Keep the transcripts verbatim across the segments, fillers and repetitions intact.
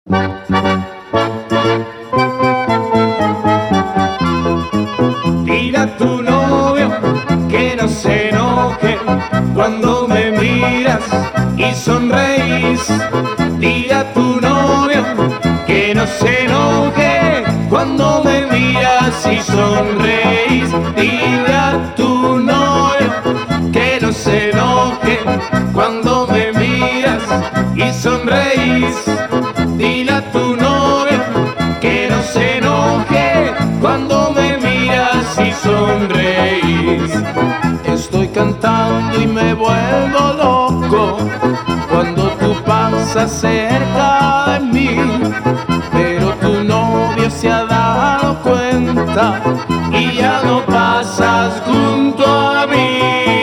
Dile a tu novio que no se enoje cuando me miras y sonreís. Dile a tu novio que no se enoje cuando me miras y sonreís. Dile a tu novio que no se enoje cuando me miras y sonreís. Dile a tu novio que no se enoje cuando me miras y sonreís. Estoy cantando y me vuelvo loco cuando tú pasas cerca de mí, pero tu novio se ha dado cuenta y ya no pasas junto a mí.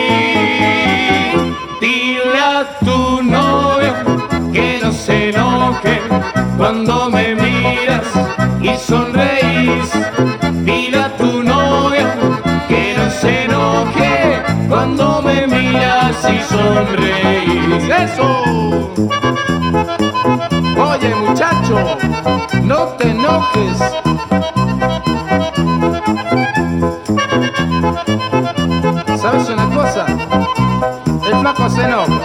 Dile a tu novio que no se enoje cuando me miras y sonreís. Dile a tu novio que no se enoje cuando me miras y sonreís. ¡Eso! Oye, muchacho, no te enojes. ¿Sabes una cosa? El flaco se enoja.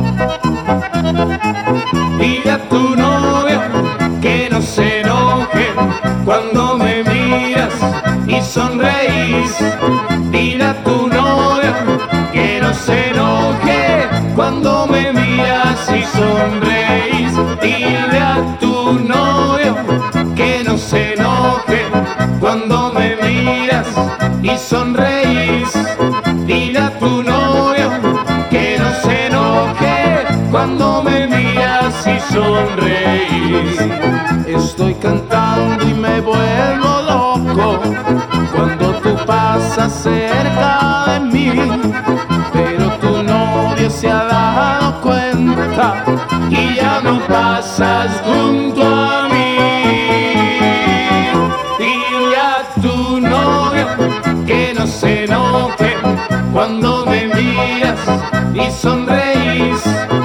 Dile a tu novio que no se enoje cuando me miras y sonreís. Dile a tu novio que no se enoje cuando me miras y sonreís. Dile a tu novio que no se enoje cuando me miras y sonreís. Dile a tu novio que no se enoje cuando me miras y sonreís. Estoy cantando y me vuelvo loco cuando tú pasas cerca de mí, pero tu novio se ha dado cuenta y ya no pasas junto a mí. Dile a tu novio que no se enoje cuando me miras y sonreís.